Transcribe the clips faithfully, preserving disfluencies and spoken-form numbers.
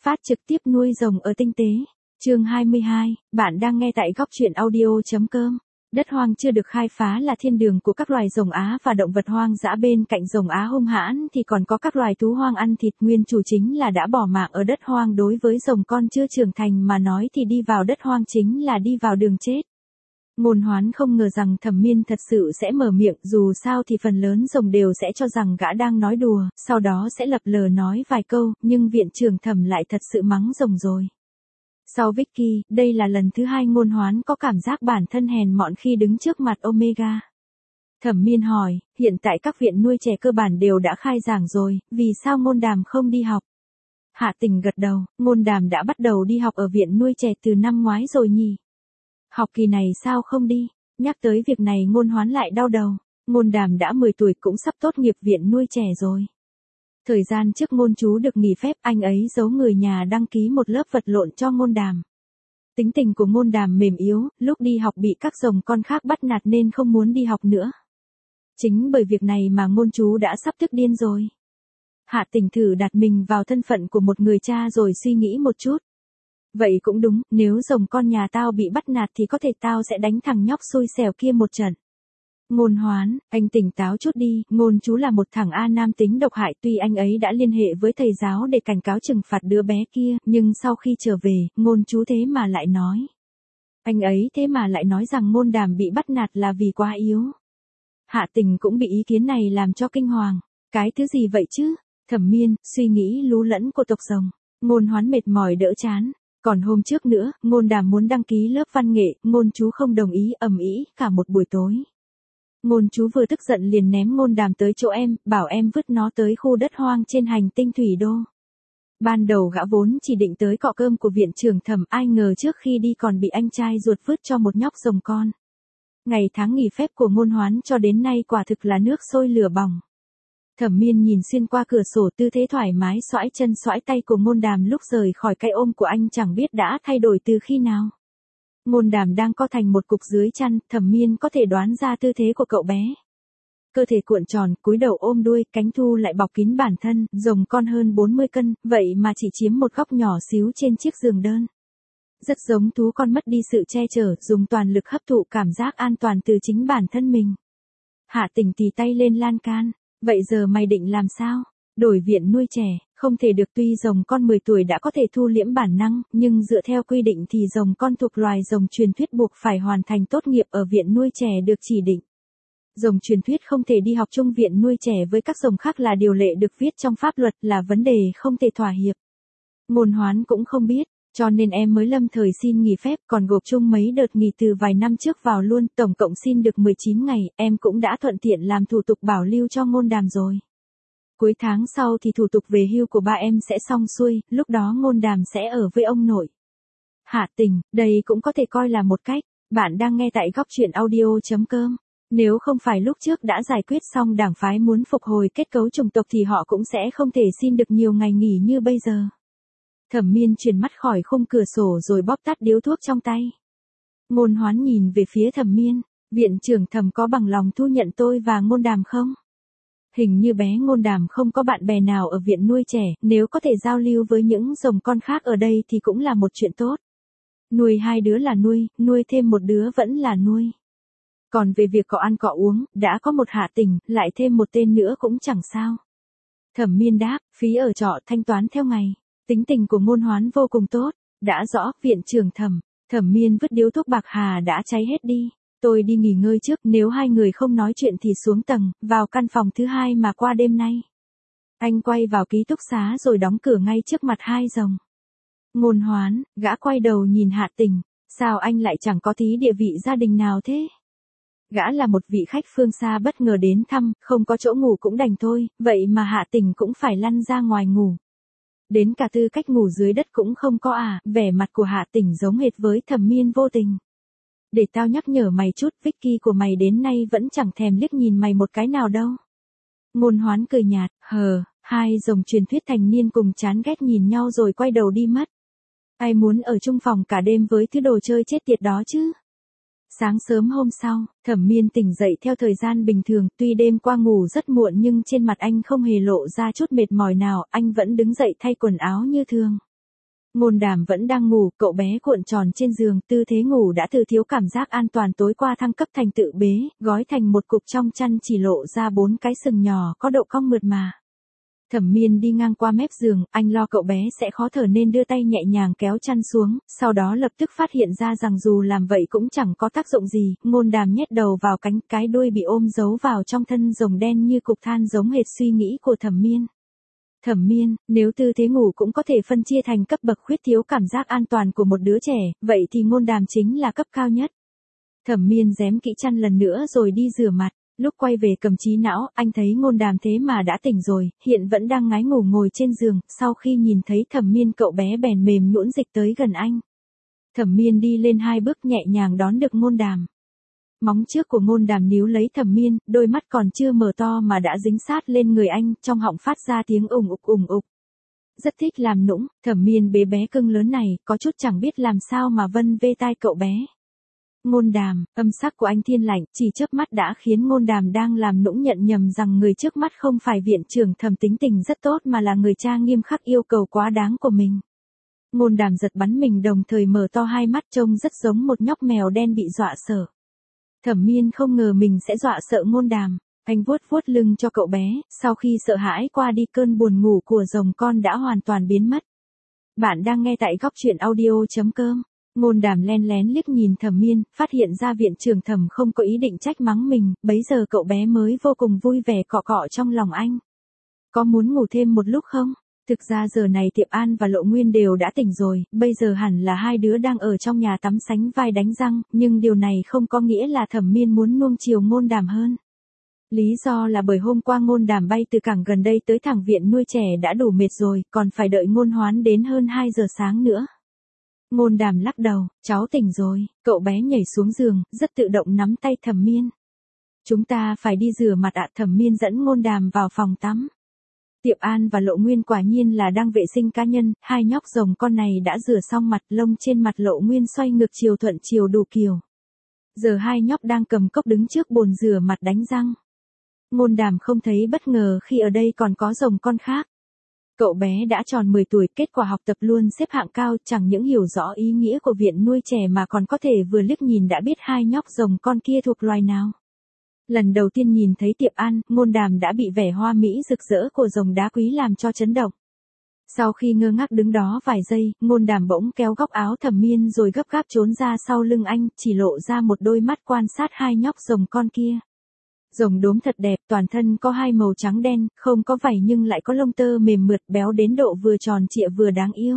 Phát trực tiếp nuôi rồng ở tinh tế. Chương hai mươi hai, bạn đang nghe tại góc truyện audio chấm com. Đất hoang chưa được khai phá là thiên đường của các loài rồng Á và động vật hoang dã, bên cạnh rồng Á hung hãn thì còn có các loài thú hoang ăn thịt. Nguyên chủ chính là đã bỏ mạng ở đất hoang. Đối với rồng con chưa trưởng thành mà nói thì đi vào đất hoang chính là đi vào đường chết. Ngôn Hoán không ngờ rằng Thẩm Miên thật sự sẽ mở miệng, dù sao thì phần lớn rồng đều sẽ cho rằng gã đang nói đùa, sau đó sẽ lập lờ nói vài câu, nhưng viện trưởng Thẩm lại thật sự mắng rồng rồi. Sau Vicky, đây là lần thứ hai Ngôn Hoán có cảm giác bản thân hèn mọn khi đứng trước mặt Omega. Thẩm Miên hỏi, hiện tại các viện nuôi trẻ cơ bản đều đã khai giảng rồi, vì sao Ngôn Đàm không đi học? Hạ Tình gật đầu, Ngôn Đàm đã bắt đầu đi học ở viện nuôi trẻ từ năm ngoái rồi nhỉ? Học kỳ này sao không đi? Nhắc tới việc này Ngôn Hoán lại đau đầu. Ngôn Đàm đã mười tuổi cũng sắp tốt nghiệp viện nuôi trẻ rồi. Thời gian trước Ngôn chú được nghỉ phép, anh ấy giấu người nhà đăng ký một lớp vật lộn cho Ngôn Đàm. Tính tình của Ngôn Đàm mềm yếu, lúc đi học bị các rồng con khác bắt nạt nên không muốn đi học nữa. Chính bởi việc này mà Ngôn chú đã sắp tức điên rồi. Hạ Tình thử đặt mình vào thân phận của một người cha rồi suy nghĩ một chút. Vậy cũng đúng, nếu rồng con nhà tao bị bắt nạt thì có thể tao sẽ đánh thằng nhóc xui xẻo kia một trận. Ngôn Hoán, anh tỉnh táo chút đi, Ngôn chú là một thằng A nam tính độc hại, tuy anh ấy đã liên hệ với thầy giáo để cảnh cáo trừng phạt đứa bé kia, nhưng sau khi trở về, Ngôn chú thế mà lại nói. Anh ấy thế mà lại nói rằng Ngôn Đàm bị bắt nạt là vì quá yếu. Hạ Tình cũng bị ý kiến này làm cho kinh hoàng. Cái thứ gì vậy chứ? Thẩm Miên, suy nghĩ lú lẫn của tộc rồng. Ngôn Hoán mệt mỏi đỡ chán. Còn hôm trước nữa, Ngôn Đàm muốn đăng ký lớp văn nghệ, Ngôn chú không đồng ý, ầm ĩ cả một buổi tối. Ngôn chú vừa tức giận liền ném Ngôn Đàm tới chỗ em, bảo em vứt nó tới khu đất hoang trên hành tinh Thủy Đô. Ban đầu gã vốn chỉ định tới cọ cơm của viện trưởng Thẩm, ai ngờ trước khi đi còn bị anh trai ruột vứt cho một nhóc rồng con. Ngày tháng nghỉ phép của Ngôn Hoán cho đến nay quả thực là nước sôi lửa bỏng. Thẩm Miên nhìn xuyên qua cửa sổ, tư thế thoải mái xoãi chân xoãi tay của Ngôn Đàm lúc rời khỏi cái ôm của anh chẳng biết đã thay đổi từ khi nào. Ngôn Đàm đang co thành một cục dưới chăn, Thẩm Miên có thể đoán ra tư thế của cậu bé. Cơ thể cuộn tròn, cúi đầu ôm đuôi, cánh thu lại bọc kín bản thân, rồng con hơn bốn mươi cân, vậy mà chỉ chiếm một góc nhỏ xíu trên chiếc giường đơn. Rất giống thú con mất đi sự che chở, dùng toàn lực hấp thụ cảm giác an toàn từ chính bản thân mình. Hạ Tình tì tay lên lan can. Vậy giờ mày định làm sao? Đổi viện nuôi trẻ, không thể được, tuy rồng con mười tuổi đã có thể thu liễm bản năng, nhưng dựa theo quy định thì rồng con thuộc loài rồng truyền thuyết buộc phải hoàn thành tốt nghiệp ở viện nuôi trẻ được chỉ định. Rồng truyền thuyết không thể đi học chung viện nuôi trẻ với các rồng khác là điều lệ được viết trong pháp luật, là vấn đề không thể thỏa hiệp. Ngôn Hoán cũng không biết, cho nên em mới lâm thời xin nghỉ phép, còn gộp chung mấy đợt nghỉ từ vài năm trước vào luôn, tổng cộng xin được mười chín ngày, em cũng đã thuận tiện làm thủ tục bảo lưu cho Ngôn Đàm rồi. Cuối tháng sau thì thủ tục về hưu của ba em sẽ xong xuôi, lúc đó Ngôn Đàm sẽ ở với ông nội. Hạ Tình, đây cũng có thể coi là một cách. Bạn đang nghe tại góc truyện audio chấm com. Nếu không phải lúc trước đã giải quyết xong đảng phái muốn phục hồi kết cấu chủng tộc thì họ cũng sẽ không thể xin được nhiều ngày nghỉ như bây giờ. Thẩm Miên chuyển mắt khỏi khung cửa sổ rồi bóp tắt điếu thuốc trong tay. Ngôn Hoán nhìn về phía Thẩm Miên, viện trưởng Thẩm có bằng lòng thu nhận tôi và Ngôn Đàm không? Hình như bé Ngôn Đàm không có bạn bè nào ở viện nuôi trẻ, nếu có thể giao lưu với những rồng con khác ở đây thì cũng là một chuyện tốt. Nuôi hai đứa là nuôi, nuôi thêm một đứa vẫn là nuôi. Còn về việc cọ ăn cọ uống, đã có một Hạ Tình, lại thêm một tên nữa cũng chẳng sao. Thẩm Miên đáp, phí ở trọ thanh toán theo ngày. Tính tình của Ngôn Hoán vô cùng tốt. Đã rõ, viện trưởng Thẩm. Thẩm Miên vứt điếu thuốc bạc hà đã cháy hết đi. Tôi đi nghỉ ngơi trước, nếu hai người không nói chuyện thì xuống tầng, vào căn phòng thứ hai mà qua đêm nay. Anh quay vào ký túc xá rồi đóng cửa ngay trước mặt hai rồng. Ngôn Hoán, gã quay đầu nhìn Hạ Tình, sao anh lại chẳng có tí địa vị gia đình nào thế? Gã là một vị khách phương xa bất ngờ đến thăm, không có chỗ ngủ cũng đành thôi, vậy mà Hạ Tình cũng phải lăn ra ngoài ngủ. Đến cả tư cách ngủ dưới đất cũng không có à, vẻ mặt của Hạ Tình giống hệt với Thẩm Miên vô tình. Để tao nhắc nhở mày chút, Vicky của mày đến nay vẫn chẳng thèm liếc nhìn mày một cái nào đâu. Ngôn Hoán cười nhạt, hờ, hai rồng truyền thuyết thành niên cùng chán ghét nhìn nhau rồi quay đầu đi mất. Ai muốn ở chung phòng cả đêm với thứ đồ chơi chết tiệt đó chứ? Sáng sớm hôm sau, Thẩm Miên tỉnh dậy theo thời gian bình thường, tuy đêm qua ngủ rất muộn nhưng trên mặt anh không hề lộ ra chút mệt mỏi nào, anh vẫn đứng dậy thay quần áo như thường. Ngôn Đàm vẫn đang ngủ, cậu bé cuộn tròn trên giường, tư thế ngủ đã từ thiếu cảm giác an toàn tối qua thăng cấp thành tự bế, gói thành một cục trong chăn chỉ lộ ra bốn cái sừng nhỏ có độ cong mượt mà. Thẩm Miên đi ngang qua mép giường, anh lo cậu bé sẽ khó thở nên đưa tay nhẹ nhàng kéo chăn xuống, sau đó lập tức phát hiện ra rằng dù làm vậy cũng chẳng có tác dụng gì, Ngôn Đàm nhét đầu vào cánh, cái đuôi bị ôm giấu vào trong thân rồng đen như cục than giống hệt suy nghĩ của Thẩm Miên. Thẩm Miên, nếu tư thế ngủ cũng có thể phân chia thành cấp bậc khuyết thiếu cảm giác an toàn của một đứa trẻ, vậy thì Ngôn Đàm chính là cấp cao nhất. Thẩm Miên rém kỹ chăn lần nữa rồi đi rửa mặt. Lúc quay về cầm trí não, anh thấy Ngôn Đàm thế mà đã tỉnh rồi, hiện vẫn đang ngái ngủ ngồi trên giường, sau khi nhìn thấy Thẩm Miên cậu bé bèn mềm nhũn dịch tới gần anh. Thẩm Miên đi lên hai bước nhẹ nhàng đón được Ngôn Đàm. Móng trước của Ngôn Đàm níu lấy Thẩm Miên, đôi mắt còn chưa mở to mà đã dính sát lên người anh, trong họng phát ra tiếng ùng ục ùng ục. Rất thích làm nũng, Thẩm Miên bé bé cưng lớn này, có chút chẳng biết làm sao mà vân vê tai cậu bé. Ngôn Đàm, âm sắc của anh thiên lạnh, chỉ chớp mắt đã khiến Ngôn Đàm đang làm nũng nhận nhầm rằng người trước mắt không phải viện trưởng Thẩm tính tình rất tốt mà là người cha nghiêm khắc yêu cầu quá đáng của mình. Ngôn Đàm giật bắn mình đồng thời mở to hai mắt trông rất giống một nhóc mèo đen bị dọa sợ. Thẩm Miên không ngờ mình sẽ dọa sợ Ngôn Đàm, anh vuốt vuốt lưng cho cậu bé, sau khi sợ hãi qua đi cơn buồn ngủ của rồng con đã hoàn toàn biến mất. Bạn đang nghe tại góc truyện audio chấm com. Ngôn Đàm len lén liếc nhìn Thẩm Miên, phát hiện ra viện trưởng Thẩm không có ý định trách mắng mình, bấy giờ cậu bé mới vô cùng vui vẻ cọ cọ trong lòng anh. Có muốn ngủ thêm một lúc không? Thực ra giờ này Tiệp An và Lộ Nguyên đều đã tỉnh rồi, bây giờ hẳn là hai đứa đang ở trong nhà tắm sánh vai đánh răng, nhưng điều này không có nghĩa là Thẩm Miên muốn nuông chiều Ngôn Đàm hơn. Lý do là bởi hôm qua Ngôn Đàm bay từ cảng gần đây tới thẳng viện nuôi trẻ đã đủ mệt rồi, còn phải đợi Ngôn Hoán đến hơn hai giờ sáng nữa. Ngôn Đàm lắc đầu, cháu tỉnh rồi, cậu bé nhảy xuống giường, rất tự động nắm tay Thẩm Miên. Chúng ta phải đi rửa mặt ạ. Thẩm Miên dẫn Ngôn Đàm vào phòng tắm. Tiệp An và Lộ Nguyên quả nhiên là đang vệ sinh cá nhân, hai nhóc rồng con này đã rửa xong mặt, lông trên mặt Lộ Nguyên xoay ngược chiều thuận chiều đủ kiểu. Giờ hai nhóc đang cầm cốc đứng trước bồn rửa mặt đánh răng. Ngôn Đàm không thấy bất ngờ khi ở đây còn có rồng con khác. Cậu bé đã tròn mười tuổi, kết quả học tập luôn xếp hạng cao, chẳng những hiểu rõ ý nghĩa của viện nuôi trẻ mà còn có thể vừa liếc nhìn đã biết hai nhóc rồng con kia thuộc loài nào. Lần đầu tiên nhìn thấy Tiệp An, Ngôn Đàm đã bị vẻ hoa mỹ rực rỡ của rồng đá quý làm cho chấn động. Sau khi ngơ ngác đứng đó vài giây, Ngôn Đàm bỗng kéo góc áo Thẩm Miên rồi gấp gáp trốn ra sau lưng anh, chỉ lộ ra một đôi mắt quan sát hai nhóc rồng con kia. Rồng đốm thật đẹp, toàn thân có hai màu trắng đen, không có vảy nhưng lại có lông tơ mềm mượt béo đến độ vừa tròn trịa vừa đáng yêu.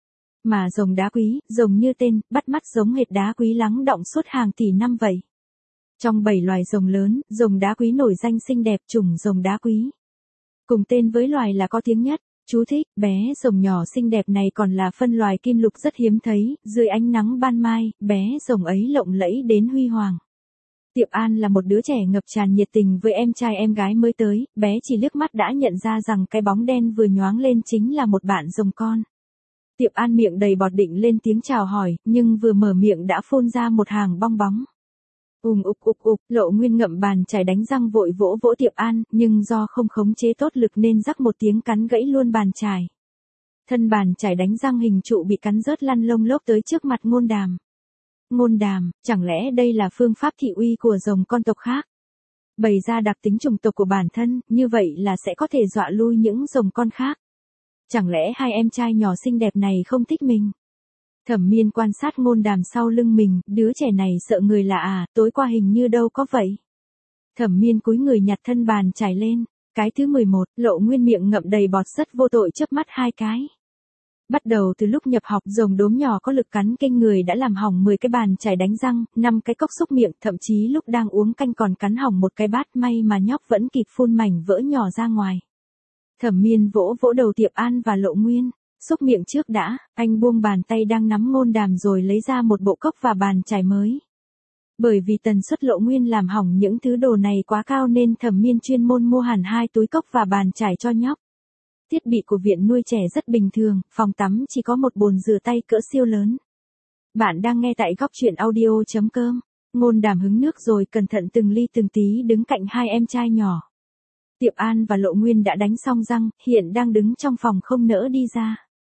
Mà rồng đá quý, rồng như tên, bắt mắt giống hệt đá quý lắng đọng suốt hàng tỷ năm vậy. Trong bảy loài rồng lớn, rồng đá quý nổi danh xinh đẹp, chủng rồng đá quý. Cùng tên với loài là có tiếng nhất. Chú thích, bé rồng nhỏ xinh đẹp này còn là phân loài kim lục rất hiếm thấy, dưới ánh nắng ban mai, bé rồng ấy lộng lẫy đến huy hoàng. Tiệp An là một đứa trẻ ngập tràn nhiệt tình với em trai em gái mới tới, bé chỉ liếc mắt đã nhận ra rằng cái bóng đen vừa nhoáng lên chính là một bạn rồng con. Tiệp An miệng đầy bọt định lên tiếng chào hỏi, nhưng vừa mở miệng đã phun ra một hàng bong bóng. Ùng ục ục ục, Lộ Nguyên ngậm bàn chải đánh răng vội vỗ vỗ Tiệp An, nhưng do không khống chế tốt lực nên rắc một tiếng cắn gãy luôn bàn chải. Thân bàn chải đánh răng hình trụ bị cắn rớt lăn lông lốc tới trước mặt Ngôn Đàm. Ngôn Đàm, chẳng lẽ đây là phương pháp thị uy của rồng con tộc khác? Bày ra đặc tính chủng tộc của bản thân, như vậy là sẽ có thể dọa lui những rồng con khác. Chẳng lẽ hai em trai nhỏ xinh đẹp này không thích mình? Thẩm Miên quan sát Ngôn Đàm sau lưng mình, đứa trẻ này sợ người lạ à, tối qua hình như đâu có vậy. Thẩm Miên cúi người nhặt thân bàn chải lên. Cái thứ mười một, Lộ Nguyên miệng ngậm đầy bọt rất vô tội chớp mắt hai cái. Bắt đầu từ lúc nhập học, rồng đốm nhỏ có lực cắn kinh người đã làm hỏng mười cái bàn chải đánh răng, năm cái cốc xúc miệng, thậm chí lúc đang uống canh còn cắn hỏng một cái bát, may mà nhóc vẫn kịp phun mảnh vỡ nhỏ ra ngoài. Thẩm Miên vỗ vỗ đầu Tiệp An và Lộ Nguyên. Xúc miệng trước đã, anh buông bàn tay đang nắm Ngôn Đàm rồi lấy ra một bộ cốc và bàn chải mới. Bởi vì tần suất Lộ Nguyên làm hỏng những thứ đồ này quá cao nên Thẩm Miên chuyên môn mua hẳn hai túi cốc và bàn chải cho nhóc. Thiết bị của viện nuôi trẻ rất bình thường, phòng tắm chỉ có một bồn rửa tay cỡ siêu lớn. Bạn đang nghe tại góc truyện audio chấm com. Ngôn Đàm hứng nước rồi cẩn thận từng ly từng tí đứng cạnh hai em trai nhỏ. Tiệp An và Lộ Nguyên đã đánh xong răng, hiện đang đứng trong phòng không nỡ đi ra.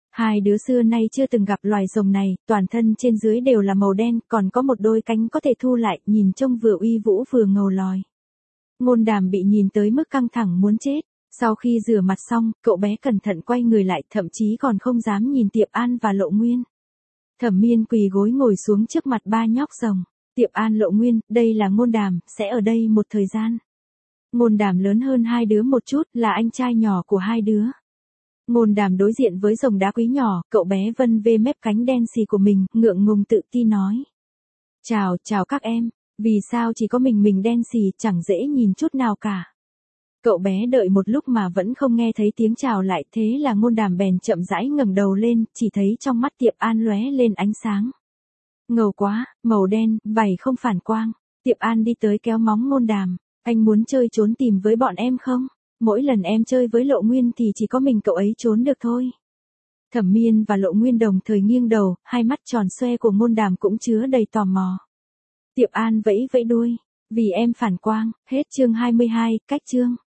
Hai đứa xưa nay chưa từng gặp loài rồng này, toàn thân trên dưới đều là màu đen, còn có một đôi cánh có thể thu lại, nhìn trông vừa uy vũ vừa ngầu lòi. Ngôn Đàm bị nhìn tới mức căng thẳng muốn chết. Sau khi rửa mặt xong, cậu bé cẩn thận quay người lại, thậm chí còn không dám nhìn Tiệp An và Lộ Nguyên. Thẩm Miên quỳ gối ngồi xuống trước mặt ba nhóc rồng. Tiệp An, Lộ Nguyên, đây là Ngôn Đàm, sẽ ở đây một thời gian. Ngôn Đàm lớn hơn hai đứa một chút, là anh trai nhỏ của hai đứa. Ngôn Đàm đối diện với rồng đá quý nhỏ, cậu bé vân vê mép cánh đen xì của mình, ngượng ngùng tự ti nói. Chào, chào các em, vì sao chỉ có mình mình đen xì, chẳng dễ nhìn chút nào cả. Cậu bé đợi một lúc mà vẫn không nghe thấy tiếng chào lại, thế là Ngôn Đàm bèn chậm rãi ngẩng đầu lên, chỉ thấy trong mắt Tiệp An lóe lên ánh sáng. Ngầu quá, màu đen, vảy không phản quang. Tiệp An đi tới kéo móng Ngôn Đàm. Anh muốn chơi trốn tìm với bọn em không? Mỗi lần em chơi với Lộ Nguyên thì chỉ có mình cậu ấy trốn được thôi. Thẩm Miên và Lộ Nguyên đồng thời nghiêng đầu, hai mắt tròn xoe của Ngôn Đàm cũng chứa đầy tò mò. Tiệp An vẫy vẫy đuôi. Vì em phản quang, hết chương hai mươi hai, cách chương.